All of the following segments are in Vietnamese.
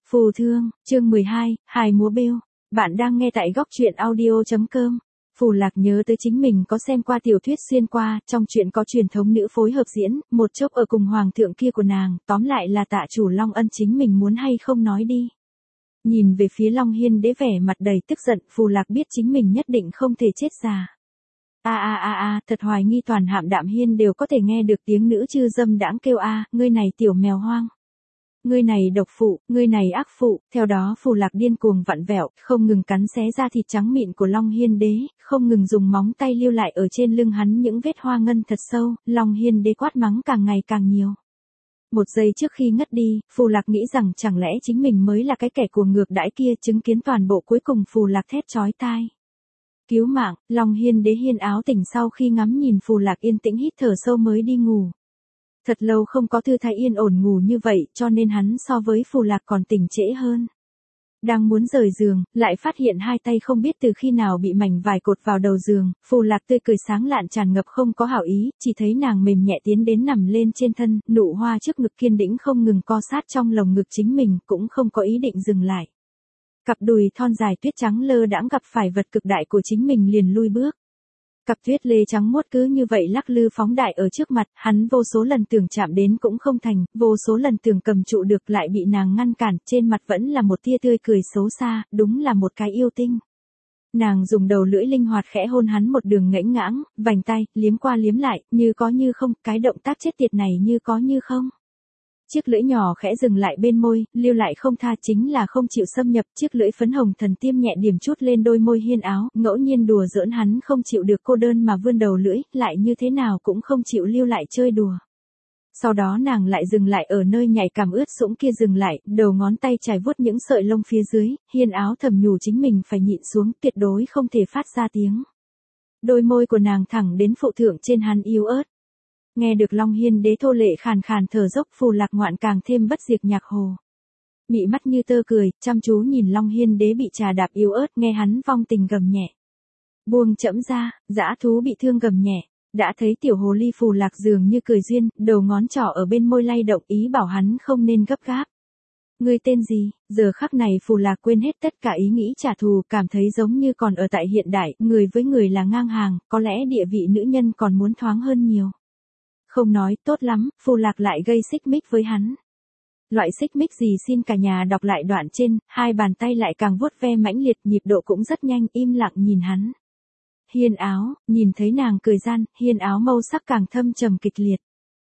Phù thương, chương 12, hài múa bêu. Bạn đang nghe tại góc truyện audio.com. Phù Lạc nhớ tới chính mình có xem qua tiểu thuyết xuyên qua, trong chuyện có truyền thống nữ phối hợp diễn, một chốc ở cùng hoàng thượng kia của nàng, tóm lại là tạ chủ Long Ân chính mình muốn hay không nói đi. Nhìn về phía Long Hiên Đế vẻ mặt đầy tức giận, Phù Lạc biết chính mình nhất định không thể chết già. Thật hoài nghi toàn Hạm Đạm Hiên đều có thể nghe được tiếng nữ chư dâm đãng kêu ngươi này tiểu mèo hoang. Ngươi này độc phụ, ngươi này ác phụ, theo đó Phù Lạc điên cuồng vặn vẹo, không ngừng cắn xé ra thịt trắng mịn của Long Hiên Đế, không ngừng dùng móng tay lưu lại ở trên lưng hắn những vết hoa ngân thật sâu, Long Hiên Đế quát mắng càng ngày càng nhiều. Một giây trước khi ngất đi, Phù Lạc nghĩ rằng chẳng lẽ chính mình mới là cái kẻ cuồng ngược đãi kia, chứng kiến toàn bộ cuối cùng Phù Lạc thét chói tai. Cứu mạng, Long Hiên Đế hiên áo tỉnh sau khi ngắm nhìn Phù Lạc yên tĩnh hít thở sâu mới đi ngủ. Thật lâu không có thư thái yên ổn ngủ như vậy, cho nên hắn so với Phù Lạc còn tỉnh trễ hơn. Đang muốn rời giường, lại phát hiện hai tay không biết từ khi nào bị mảnh vải cột vào đầu giường, Phù Lạc tươi cười sáng lạn tràn ngập không có hảo ý, chỉ thấy nàng mềm nhẹ tiến đến nằm lên trên thân, nụ hoa trước ngực kiên đĩnh không ngừng co sát trong lồng ngực chính mình, cũng không có ý định dừng lại. Cặp đùi thon dài tuyết trắng lơ đãng gặp phải vật cực đại của chính mình liền lui bước. Cặp tuyết lê trắng muốt cứ như vậy lắc lư phóng đại ở trước mặt, hắn vô số lần tưởng chạm đến cũng không thành, vô số lần tưởng cầm trụ được lại bị nàng ngăn cản, trên mặt vẫn là một tia tươi cười xấu xa, đúng là một cái yêu tinh. Nàng dùng đầu lưỡi linh hoạt khẽ hôn hắn một đường ngãnh ngãng, vành tay, liếm qua liếm lại, như có như không, cái động tác chết tiệt này như có như không. Chiếc lưỡi nhỏ khẽ dừng lại bên môi, lưu lại không tha chính là không chịu xâm nhập, chiếc lưỡi phấn hồng thần tiêm nhẹ điểm chút lên đôi môi hiên áo, ngẫu nhiên đùa giỡn hắn không chịu được cô đơn mà vươn đầu lưỡi, lại như thế nào cũng không chịu lưu lại chơi đùa. Sau đó nàng lại dừng lại ở nơi nhạy cảm ướt sũng kia dừng lại, đầu ngón tay chải vuốt những sợi lông phía dưới, hiên áo thầm nhủ chính mình phải nhịn xuống, tuyệt đối không thể phát ra tiếng. Đôi môi của nàng thẳng đến phụ thượng trên hắn yếu ớt. Nghe được Long Hiên Đế thô lệ khàn khàn thở dốc, Phù Lạc ngoạn càng thêm bất diệt nhạc hồ. Mị mắt như tơ cười, chăm chú nhìn Long Hiên Đế bị trà đạp yếu ớt, nghe hắn vong tình gầm nhẹ. Buông chẫm ra, dã thú bị thương gầm nhẹ. Đã thấy tiểu hồ ly Phù Lạc dường như cười duyên, đầu ngón trỏ ở bên môi lay động ý bảo hắn không nên gấp gáp. Ngươi tên gì? Giờ khắc này Phù Lạc quên hết tất cả ý nghĩ trả thù, cảm thấy giống như còn ở tại hiện đại, người với người là ngang hàng, có lẽ địa vị nữ nhân còn muốn thoáng hơn nhiều. Không nói, tốt lắm, Phù Lạc lại gây xích mích với hắn. Loại xích mích gì xin cả nhà đọc lại đoạn trên, hai bàn tay lại càng vuốt ve mãnh liệt, nhịp độ cũng rất nhanh, im lặng nhìn hắn. Hiên áo, nhìn thấy nàng cười gian, hiên áo màu sắc càng thâm trầm kịch liệt.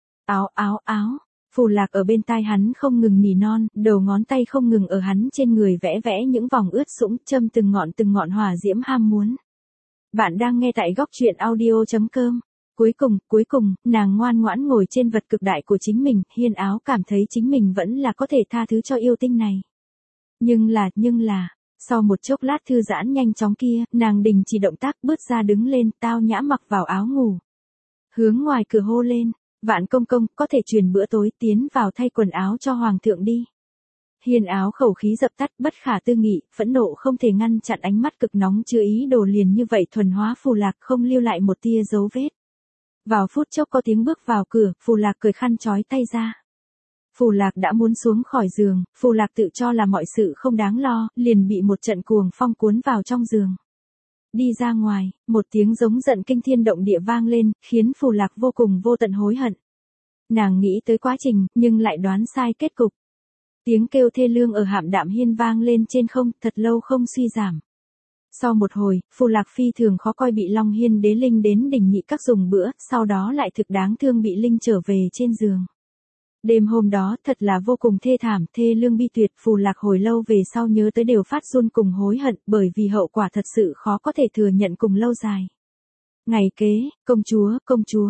Áo, Phù Lạc ở bên tai hắn không ngừng nỉ non, đầu ngón tay không ngừng ở hắn trên người vẽ vẽ những vòng ướt sũng, châm từng ngọn hỏa diễm ham muốn. Bạn đang nghe tại góc truyện audio.com. Cuối cùng, nàng ngoan ngoãn ngồi trên vật cực đại của chính mình, hiên áo cảm thấy chính mình vẫn là có thể tha thứ cho yêu tinh này. Nhưng là, sau một chốc lát thư giãn nhanh chóng kia, nàng đình chỉ động tác bước ra đứng lên, tao nhã mặc vào áo ngủ. Hướng ngoài cửa hô lên, Vạn công công, có thể truyền bữa tối, tiến vào thay quần áo cho hoàng thượng đi. Hiên áo khẩu khí dập tắt, bất khả tư nghị, phẫn nộ không thể ngăn chặn ánh mắt cực nóng chứa ý đồ liền như vậy thuần hóa Phù Lạc không lưu lại một tia dấu vết. Vào phút chốc có tiếng bước vào cửa, Phù Lạc cười khăn trói tay ra. Phù Lạc đã muốn xuống khỏi giường, Phù Lạc tự cho là mọi sự không đáng lo, liền bị một trận cuồng phong cuốn vào trong giường. Đi ra ngoài, một tiếng giống giận kinh thiên động địa vang lên, khiến Phù Lạc vô cùng vô tận hối hận. Nàng nghĩ tới quá trình, nhưng lại đoán sai kết cục. Tiếng kêu thê lương ở Hạm Đạm Hiên vang lên trên không, thật lâu không suy giảm. Sau một hồi, Phù Lạc phi thường khó coi bị Long Hiên Đế linh đến đỉnh nhị các dùng bữa, sau đó lại thực đáng thương bị linh trở về trên giường. Đêm hôm đó thật là vô cùng thê thảm, thê lương bi tuyệt, Phù Lạc hồi lâu về sau nhớ tới đều phát run cùng hối hận, bởi vì hậu quả thật sự khó có thể thừa nhận cùng lâu dài. Ngày kế, công chúa,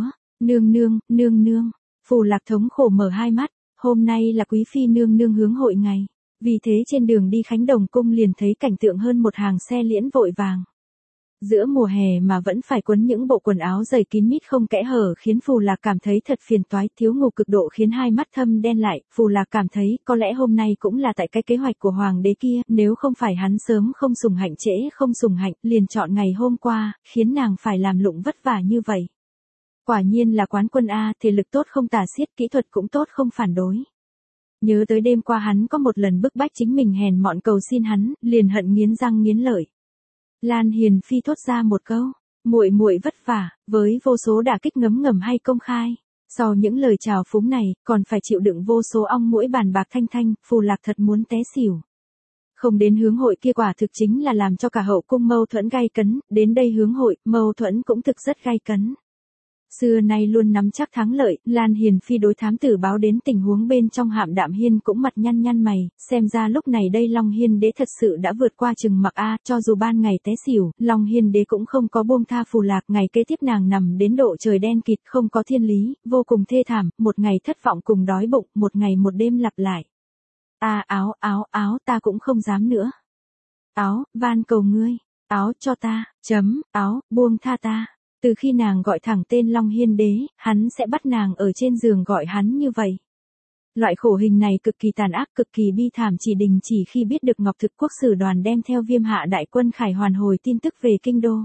nương, Phù Lạc thống khổ mở hai mắt, hôm nay là quý phi nương hướng hội ngày. Vì thế trên đường đi Khánh Đồng cung liền thấy cảnh tượng hơn một hàng xe liễn vội vàng. Giữa mùa hè mà vẫn phải quấn những bộ quần áo dày kín mít không kẽ hở khiến Phù Lạc cảm thấy thật phiền toái, thiếu ngủ cực độ khiến hai mắt thâm đen lại, Phù Lạc cảm thấy có lẽ hôm nay cũng là tại cái kế hoạch của hoàng đế kia, nếu không phải hắn sớm không sủng hạnh trễ không sủng hạnh, liền chọn ngày hôm qua, khiến nàng phải làm lụng vất vả như vậy. Quả nhiên là quán quân A, thể lực tốt không tả xiết, kỹ thuật cũng tốt không phản đối. Nhớ tới đêm qua hắn có một lần bức bách chính mình hèn mọn cầu xin hắn, liền hận nghiến răng nghiến lợi. Lan Hiền Phi thốt ra một câu, muội muội vất vả, với vô số đả kích ngấm ngầm hay công khai. Sau những lời chào phúng này, còn phải chịu đựng vô số ong muỗi bàn bạc thanh thanh, Phù Lạc thật muốn té xỉu. Không đến hướng hội kia quả thực chính là làm cho cả hậu cung mâu thuẫn gay cấn, đến đây hướng hội, mâu thuẫn cũng thực rất gay cấn. Xưa nay luôn nắm chắc thắng lợi, Lan Hiền Phi đối thám tử báo đến tình huống bên trong Hạm Đạm Hiên cũng mặt nhăn nhăn mày, xem ra lúc này đây Long Hiên Đế thật sự đã vượt qua chừng mặc a, cho dù ban ngày té xỉu, Long Hiên Đế cũng không có buông tha Phù Lạc, ngày kế tiếp nàng nằm đến độ trời đen kịt không có thiên lý, vô cùng thê thảm, một ngày thất vọng cùng đói bụng, một ngày một đêm lặp lại. Áo, ta cũng không dám nữa. Áo, van cầu ngươi, áo cho ta, áo, buông tha ta. Từ khi nàng gọi thẳng tên Long Hiên Đế, hắn sẽ bắt nàng ở trên giường gọi hắn như vậy. Loại khổ hình này cực kỳ tàn ác, cực kỳ bi thảm, chỉ đình chỉ khi biết được Ngọc Thực Quốc sử đoàn đem theo Viêm Hạ đại quân khải hoàn hồi tin tức về kinh đô.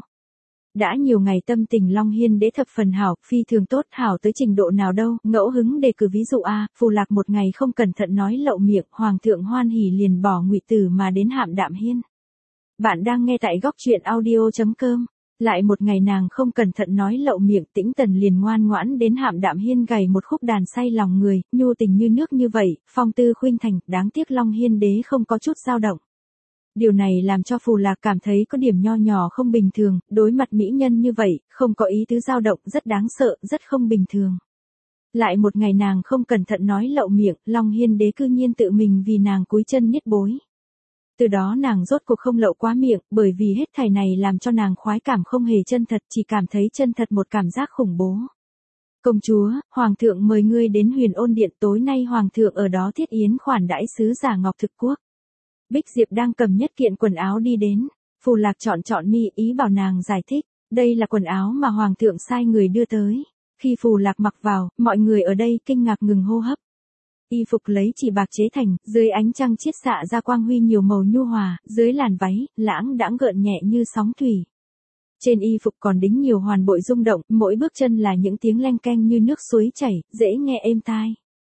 Đã nhiều ngày tâm tình Long Hiên Đế thập phần hảo, phi thường tốt, hảo tới trình độ nào đâu, ngẫu hứng đề cử ví dụ Phù Lạc một ngày không cẩn thận nói lậu miệng, Hoàng thượng hoan hỉ liền bỏ ngụy tử mà đến Hạm Đạm Hiên. Bạn đang nghe tại góc truyện audio.com. Lại một ngày nàng không cẩn thận nói lậu miệng, Tĩnh Tần liền ngoan ngoãn đến Hạm Đạm Hiên gảy một khúc đàn say lòng người, nhu tình như nước như vậy, phong tư khuynh thành, đáng tiếc Long Hiên Đế không có chút dao động. Điều này làm cho Phù Lạc cảm thấy có điểm nho nhỏ không bình thường, đối mặt mỹ nhân như vậy, không có ý tứ dao động, rất đáng sợ, rất không bình thường. Lại một ngày nàng không cẩn thận nói lậu miệng, Long Hiên Đế cư nhiên tự mình vì nàng cúi chân niết bối. Từ đó nàng rốt cuộc không lậu quá miệng, bởi vì hết thảy này làm cho nàng khoái cảm không hề chân thật, chỉ cảm thấy chân thật một cảm giác khủng bố. Công chúa, Hoàng thượng mời ngươi đến Huyền Ôn Điện, tối nay Hoàng thượng ở đó thiết yến khoản đãi sứ giả Ngọc Thực Quốc. Bích Diệp đang cầm nhất kiện quần áo đi đến, Phù Lạc chọn mi, ý bảo nàng giải thích, đây là quần áo mà Hoàng thượng sai người đưa tới. Khi Phù Lạc mặc vào, mọi người ở đây kinh ngạc ngừng hô hấp. Y phục lấy chỉ bạc chế thành, dưới ánh trăng chiết xạ ra quang huy nhiều màu nhu hòa, dưới làn váy, lãng đãng gợn nhẹ như sóng thủy. Trên y phục còn đính nhiều hoàn bội rung động, mỗi bước chân là những tiếng leng keng như nước suối chảy, dễ nghe êm tai.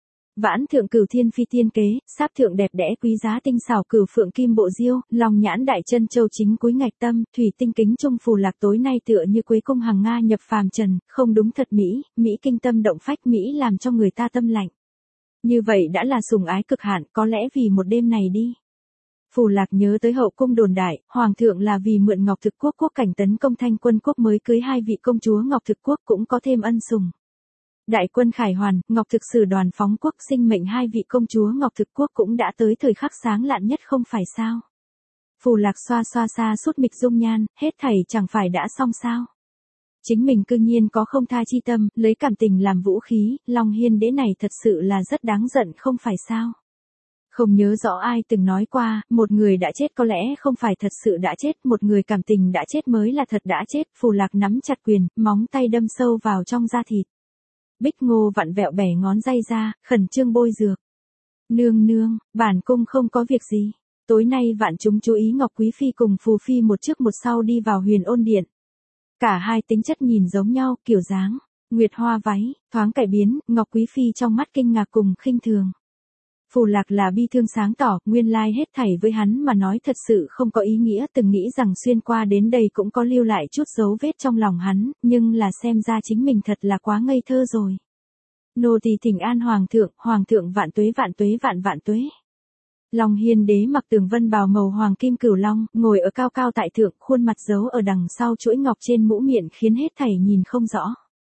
Vãn thượng cửu thiên phi tiên kế, sáp thượng đẹp đẽ quý giá tinh xảo cửu phượng kim bộ diêu, lòng nhãn đại chân châu chính cúi ngạch tâm, thủy tinh kính trung Phù Lạc tối nay tựa như quế cung hằng nga nhập phàm trần, không đúng thật mỹ kinh tâm động phách, mỹ làm cho người ta tâm lạnh. Như vậy đã là sủng ái cực hạn, có lẽ vì một đêm này đi. Phù Lạc nhớ tới hậu cung đồn đại, Hoàng thượng là vì mượn Ngọc Thực Quốc quốc cảnh tấn công Thanh Quân Quốc mới cưới hai vị công chúa Ngọc Thực Quốc, cũng có thêm ân sủng. Đại quân khải hoàn, Ngọc Thực sử đoàn phóng quốc sinh mệnh hai vị công chúa Ngọc Thực Quốc cũng đã tới thời khắc sáng lạn nhất không phải sao. Phù Lạc xoa xa sút mịch dung nhan, hết thảy chẳng phải đã xong sao. Chính mình cư nhiên có không tha chi tâm, lấy cảm tình làm vũ khí, Long Hiên Đế này thật sự là rất đáng giận không phải sao. Không nhớ rõ ai từng nói qua, một người đã chết có lẽ không phải thật sự đã chết, một người cảm tình đã chết mới là thật đã chết. Phù Lạc nắm chặt quyền, móng tay đâm sâu vào trong da thịt. Bích Ngô vặn vẹo bẻ ngón tay ra, khẩn trương bôi dược. Nương, bản cung không có việc gì. Tối nay vạn chúng chú ý Ngọc Quý Phi cùng Phù Phi một trước một sau đi vào Huyền Ôn Điện. Cả hai tính chất nhìn giống nhau, kiểu dáng, nguyệt hoa váy, thoáng cải biến, Ngọc Quý Phi trong mắt kinh ngạc cùng khinh thường. Phù Lạc là bi thương sáng tỏ, nguyên lai hết thảy với hắn mà nói thật sự không có ý nghĩa, từng nghĩ rằng xuyên qua đến đây cũng có lưu lại chút dấu vết trong lòng hắn, nhưng là xem ra chính mình thật là quá ngây thơ rồi. Nô tỳ thỉnh an Hoàng thượng vạn tuế vạn tuế. Long Hiên Đế mặc tường vân bào màu hoàng kim cửu long, ngồi ở cao cao tại thượng, khuôn mặt giấu ở đằng sau chuỗi ngọc trên mũ miệng khiến hết thảy nhìn không rõ.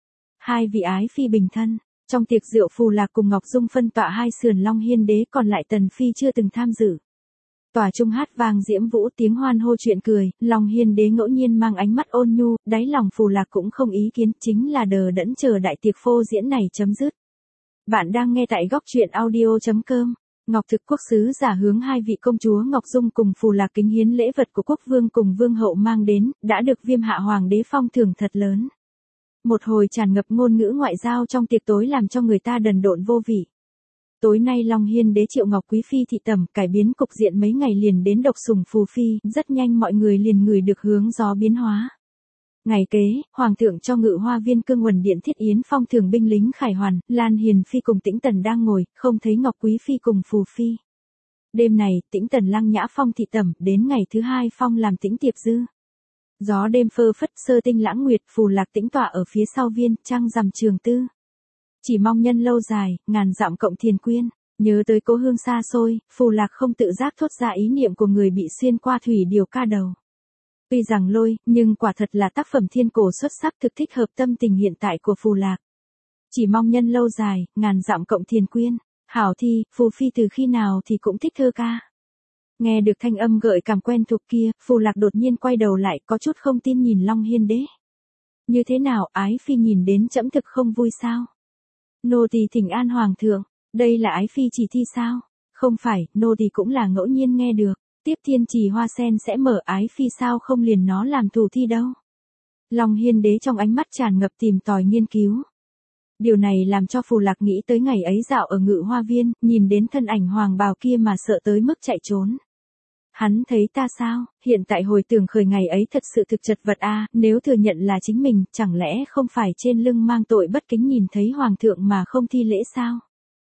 Hai vị ái phi bình thân, trong tiệc rượu Phù Lạc cùng Ngọc Dung phân tọa hai sườn Long Hiên Đế, còn lại Tần Phi chưa từng tham dự. Tòa trung hát vang diễm vũ, tiếng hoan hô chuyện cười, Long Hiên Đế ngẫu nhiên mang ánh mắt ôn nhu, đáy lòng Phù Lạc cũng không ý kiến, chính là đờ đẫn chờ đại tiệc phô diễn này chấm dứt. Bạn đang nghe tại góc truyện audio.com. Ngọc Thực Quốc sứ giả hướng hai vị công chúa Ngọc Dung cùng Phù Lạc kính hiến lễ vật của quốc vương cùng vương hậu mang đến, đã được Viêm Hạ hoàng đế phong thưởng thật lớn. Một hồi tràn ngập ngôn ngữ ngoại giao trong tiệc tối làm cho người ta đần độn vô vị. Tối nay Long Hiên Đế triệu Ngọc Quý Phi thị tẩm, cải biến cục diện mấy ngày liền đến độc sủng Phù Phi, rất nhanh mọi người liền ngửi được hướng gió biến hóa. Ngày kế, Hoàng thượng cho Ngự Hoa Viên Cương Uẩn Điện thiết yến phong thường binh lính khải hoàn, Lan Hiền Phi cùng Tĩnh Tần đang ngồi, không thấy Ngọc Quý Phi cùng Phù Phi. Đêm này, Tĩnh Tần lăng nhã phong thị tẩm, đến ngày thứ hai phong làm tĩnh tiệp dư. Gió đêm phơ phất sơ tinh lãng nguyệt, Phù Lạc tĩnh tọa ở phía sau viên, trăng rằm trường tư. Chỉ mong nhân lâu dài, ngàn dặm cộng thiền quyên. Nhớ tới cố hương xa xôi, Phù Lạc không tự giác thốt ra ý niệm của người bị xuyên qua thủy điều ca đầu. Tuy rằng lôi, nhưng quả thật là tác phẩm thiên cổ xuất sắc thực thích hợp tâm tình hiện tại của Phù Lạc. Chỉ mong nhân lâu dài, ngàn dặm cộng thiền quyên. Hảo thi, Phù Phi từ khi nào thì cũng thích thơ ca. Nghe được thanh âm gợi cảm quen thuộc kia, Phù Lạc đột nhiên quay đầu lại, có chút không tin nhìn Long Hiên Đế. Như thế nào, ái phi nhìn đến trẫm thực không vui sao? Nô tỳ thỉnh an hoàng thượng, đây là ái phi chỉ thi sao? Không phải, nô tỳ cũng là ngẫu nhiên nghe được. Tiếp thiên trì hoa sen sẽ mở, ái phi sao không liền nó làm thủ thi đâu. Long Hiên Đế trong ánh mắt tràn ngập tìm tòi nghiên cứu. Điều này làm cho Phù Lạc nghĩ tới ngày ấy dạo ở Ngự Hoa Viên, nhìn đến thân ảnh hoàng bào kia mà sợ tới mức chạy trốn. Hắn thấy ta sao, hiện tại hồi tưởng khởi ngày ấy thật sự thực chật vật a, nếu thừa nhận là chính mình, chẳng lẽ không phải trên lưng mang tội bất kính nhìn thấy hoàng thượng mà không thi lễ sao?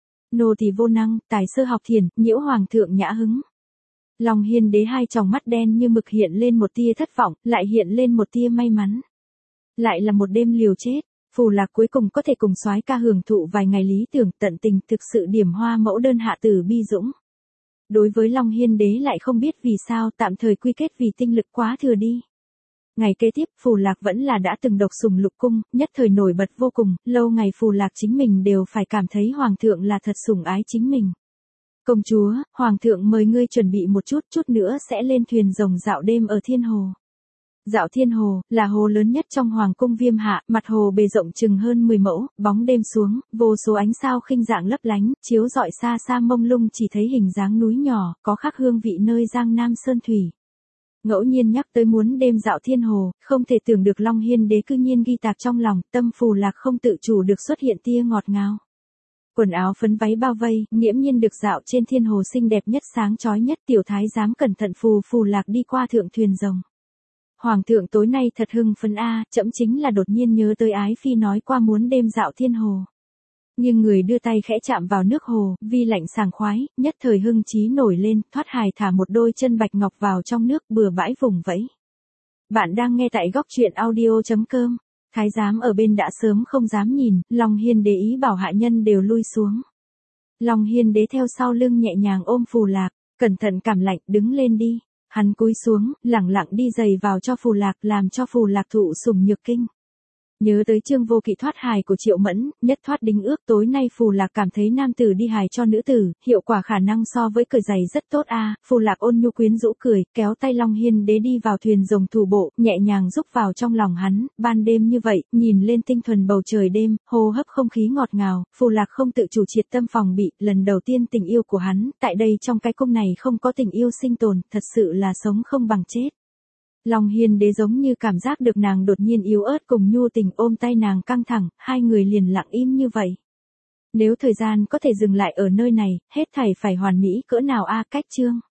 Nô tỳ vô năng, tài sơ học thiền, nhiễu hoàng thượng nhã hứng. Long Hiên Đế hai tròng mắt đen như mực hiện lên một tia thất vọng, lại hiện lên một tia may mắn. Lại là một đêm liều chết, Phù Lạc cuối cùng có thể cùng soái ca hưởng thụ vài ngày lý tưởng tận tình, thực sự điểm hoa mẫu đơn hạ tử bi dũng. Đối với Long Hiên Đế lại không biết vì sao tạm thời quy kết vì tinh lực quá thừa đi. Ngày kế tiếp Phù Lạc vẫn là đã từng độc sủng lục cung, nhất thời nổi bật vô cùng, lâu ngày Phù Lạc chính mình đều phải cảm thấy hoàng thượng là thật sủng ái chính mình. Công chúa, hoàng thượng mời ngươi chuẩn bị một chút nữa sẽ lên thuyền rồng dạo đêm ở Thiên Hồ. Dạo Thiên Hồ, là hồ lớn nhất trong hoàng cung Viêm Hạ, mặt hồ bề rộng chừng hơn 10 mẫu, bóng đêm xuống, vô số ánh sao khinh dạng lấp lánh, chiếu rọi xa xa mông lung chỉ thấy hình dáng núi nhỏ, có khắc hương vị nơi Giang Nam Sơn Thủy. Ngẫu nhiên nhắc tới muốn đêm dạo Thiên Hồ, không thể tưởng được Long Hiên Đế cư nhiên ghi tạc trong lòng, tâm Phù Lạc không tự chủ được xuất hiện tia ngọt ngào. Quần áo phấn váy bao vây, nghiễm nhiên được dạo trên Thiên Hồ xinh đẹp nhất sáng chói nhất, tiểu thái giám cẩn thận Phù Lạc đi qua thượng thuyền rồng. Hoàng thượng tối nay thật hưng phấn a, trẫm chính là đột nhiên nhớ tới ái phi nói qua muốn đêm dạo Thiên Hồ. Nhưng người đưa tay khẽ chạm vào nước hồ, vi lạnh sảng khoái, nhất thời hưng trí nổi lên, thoát hài thả một đôi chân bạch ngọc vào trong nước bừa bãi vùng vẫy. Bạn đang nghe tại góc truyện audio.com. Thái giám ở bên đã sớm không dám nhìn, Long Hiên Đế ý bảo hạ nhân đều lui xuống. Long Hiên Đế theo sau lưng nhẹ nhàng ôm Phù Lạc, cẩn thận cảm lạnh, đứng lên đi. Hắn cúi xuống, lẳng lặng đi giày vào cho Phù Lạc, làm cho Phù Lạc thụ sủng nhược kinh. Nhớ tới Trương Vô Kỵ thoát hài của Triệu Mẫn, nhất thoát đính ước, tối nay Phù Lạc cảm thấy nam tử đi hài cho nữ tử, hiệu quả khả năng so với cởi giày rất tốt a. Phù Lạc ôn nhu quyến rũ cười, kéo tay Long Hiên Đế đi vào thuyền rồng thủ bộ, nhẹ nhàng rúc vào trong lòng hắn, ban đêm như vậy, nhìn lên tinh thuần bầu trời đêm, hô hấp không khí ngọt ngào, Phù Lạc không tự chủ triệt tâm phòng bị, lần đầu tiên tình yêu của hắn, tại đây trong cái cung này không có tình yêu sinh tồn, thật sự là sống không bằng chết. Long Hiên Đế giống như cảm giác được nàng đột nhiên yếu ớt cùng nhu tình ôm tay nàng căng thẳng, hai người liền lặng im như vậy. Nếu thời gian có thể dừng lại ở nơi này, hết thảy phải hoàn mỹ cỡ nào a, cách chương.